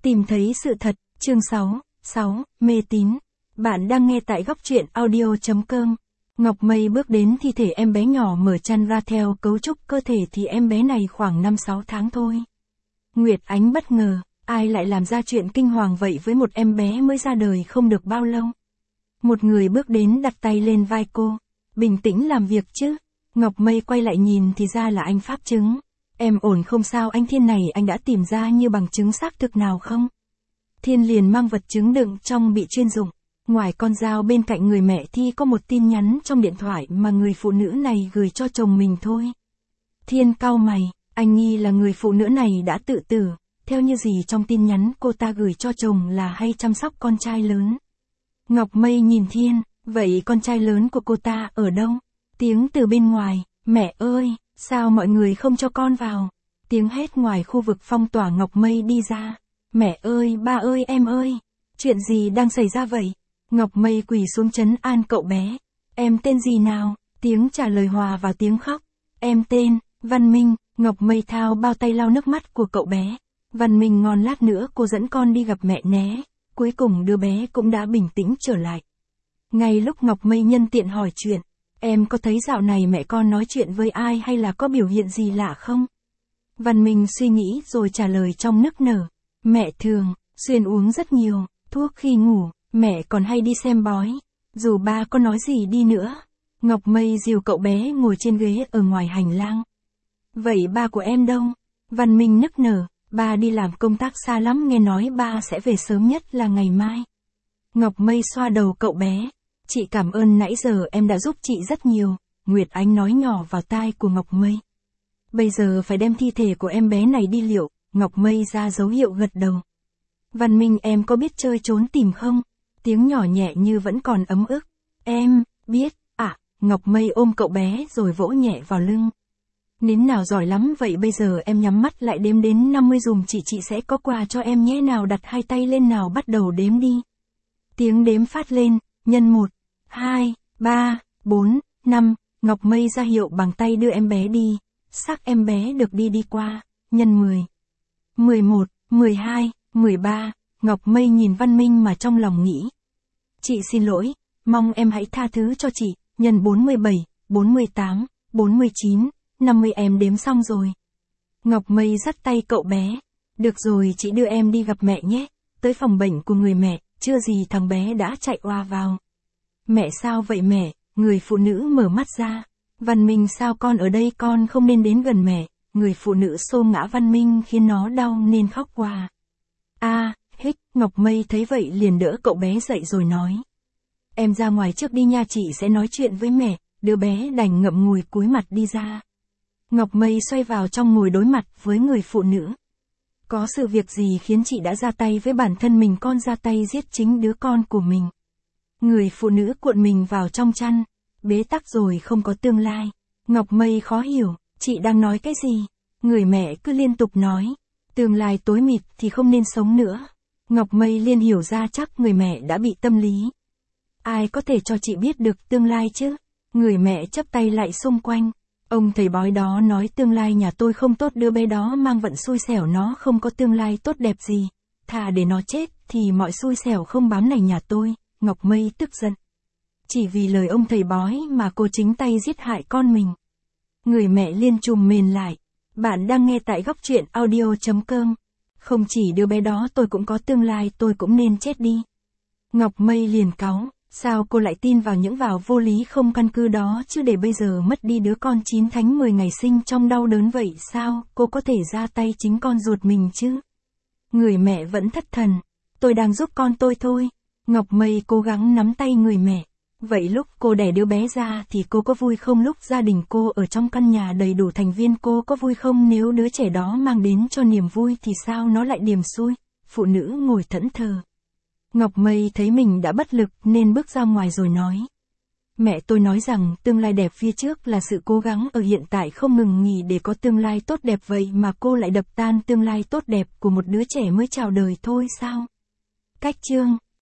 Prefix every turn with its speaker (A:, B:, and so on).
A: Tìm thấy sự thật, chương 6, mê tín. Bạn đang nghe tại góc truyện audio.com. Ngọc Mây bước đến thi thể em bé nhỏ mở chăn ra, theo cấu trúc cơ thể thì em bé này khoảng 5-6 tháng thôi. Nguyệt Ánh bất ngờ, ai lại làm ra chuyện kinh hoàng vậy với một em bé mới ra đời không được bao lâu. Một người bước đến đặt tay lên vai cô. Bình tĩnh làm việc chứ. Ngọc Mây quay lại nhìn thì ra là anh Pháp Chứng. Em ổn không sao anh Thiên, này anh đã tìm ra như bằng chứng xác thực nào không? Thiên liền mang vật chứng đựng trong bị chuyên dụng. Ngoài con dao bên cạnh người mẹ thì có một tin nhắn trong điện thoại mà người phụ nữ này gửi cho chồng mình thôi. Thiên cau mày, anh nghi là người phụ nữ này đã tự tử. Theo như gì trong tin nhắn cô ta gửi cho chồng là hay chăm sóc con trai lớn. Ngọc Mây nhìn Thiên, vậy con trai lớn của cô ta ở đâu? Tiếng từ bên ngoài, mẹ ơi, sao mọi người không cho con vào? Tiếng hét ngoài khu vực phong tỏa. Ngọc Mây đi ra. Mẹ ơi, ba ơi, em ơi, chuyện gì đang xảy ra vậy? Ngọc Mây quỳ xuống trấn an cậu bé. Em tên gì nào? Tiếng trả lời hòa vào tiếng khóc. Em tên, Văn Minh. Ngọc Mây thao bao tay lau nước mắt của cậu bé. Văn Minh, ngon, lát nữa cô dẫn con đi gặp mẹ nhé. Cuối cùng đứa bé cũng đã bình tĩnh trở lại. Ngay lúc Ngọc Mây nhân tiện hỏi chuyện, em có thấy dạo này mẹ con nói chuyện với ai hay là có biểu hiện gì lạ không? Văn Minh suy nghĩ rồi trả lời trong nức nở. Mẹ thường xuyên uống rất nhiều thuốc khi ngủ, mẹ còn hay đi xem bói. Dù ba có nói gì đi nữa. Ngọc Mây dìu cậu bé ngồi trên ghế ở ngoài hành lang. Vậy ba của em đâu? Văn Minh nức nở. Ba đi làm công tác xa lắm, nghe nói ba sẽ về sớm nhất là ngày mai. Ngọc Mây xoa đầu cậu bé. Chị cảm ơn, nãy giờ em đã giúp chị rất nhiều. Nguyệt Ánh nói nhỏ vào tai của Ngọc Mây. Bây giờ phải đem thi thể của em bé này đi liệu. Ngọc Mây ra dấu hiệu gật đầu. Văn Minh, em có biết chơi trốn tìm không? Tiếng nhỏ nhẹ như vẫn còn ấm ức. Em biết. Ngọc Mây ôm cậu bé rồi vỗ nhẹ vào lưng. Nín nào giỏi lắm vậy, bây giờ em nhắm mắt lại đếm đến 50 dùm chị sẽ có quà cho em nhé. Nào, đặt hai tay lên nào, bắt đầu đếm đi. Tiếng đếm phát lên, nhân 1, 2, 3, 4, 5, Ngọc Mây ra hiệu bằng tay đưa em bé đi. Xác em bé được đi qua, nhân 10, 11, 12, 13, Ngọc Mây nhìn Văn Minh mà trong lòng nghĩ. Chị xin lỗi, mong em hãy tha thứ cho chị, nhân 47, 48, 49, 50 em đếm xong rồi. Ngọc Mây dắt tay cậu bé. Được rồi, chị đưa em đi gặp mẹ nhé. Tới phòng bệnh của người mẹ, chưa gì thằng bé đã chạy oa vào. Mẹ sao vậy mẹ? Người phụ nữ mở mắt ra. Văn Minh, sao con ở đây, con không nên đến gần mẹ. Người phụ nữ xô ngã Văn Minh khiến nó đau nên khóc oà. Hích. Ngọc Mây thấy vậy liền đỡ cậu bé dậy rồi nói. Em ra ngoài trước đi nha, chị sẽ nói chuyện với mẹ. Đứa bé đành ngậm ngùi cúi mặt đi ra. Ngọc Mây xoay vào trong ngồi đối mặt với người phụ nữ. Có sự việc gì khiến chị đã ra tay với bản thân mình? Con ra tay giết chính đứa con của mình. Người phụ nữ cuộn mình vào trong chăn. Bế tắc rồi không có tương lai. Ngọc Mây khó hiểu, chị đang nói cái gì? Người mẹ cứ liên tục nói. Tương lai tối mịt thì không nên sống nữa. Ngọc Mây liền hiểu ra chắc người mẹ đã bị tâm lý. Ai có thể cho chị biết được tương lai chứ? Người mẹ chắp tay lại xung quanh. Ông thầy bói đó nói tương lai nhà tôi không tốt, đứa bé đó mang vận xui xẻo, nó không có tương lai tốt đẹp gì. Thà để nó chết thì mọi xui xẻo không bám này nhà tôi. Ngọc Mây tức giận. Chỉ vì lời ông thầy bói mà cô chính tay giết hại con mình. Người mẹ liên trùm mền lại. Bạn đang nghe tại góc truyện audio.com. Không chỉ đứa bé đó tôi cũng có tương lai, tôi cũng nên chết đi. Ngọc Mây liền cáu. Sao cô lại tin vào những vô lý không căn cứ đó chứ, để bây giờ mất đi đứa con 9 tháng 10 ngày sinh trong đau đớn vậy sao? Cô có thể ra tay chính con ruột mình chứ? Người mẹ vẫn thất thần. Tôi đang giúp con tôi thôi. Ngọc Mây cố gắng nắm tay người mẹ. Vậy lúc cô đẻ đứa bé ra thì cô có vui không? Lúc gia đình cô ở trong căn nhà đầy đủ thành viên cô có vui không? Nếu đứa trẻ đó mang đến cho niềm vui thì sao nó lại điềm xui? Phụ nữ ngồi thẫn thờ. Ngọc Mây thấy mình đã bất lực nên bước ra ngoài rồi nói. Mẹ tôi nói rằng tương lai đẹp phía trước là sự cố gắng ở hiện tại không ngừng nghỉ để có tương lai tốt đẹp, vậy mà cô lại đập tan tương lai tốt đẹp của một đứa trẻ mới chào đời thôi sao? Cách chương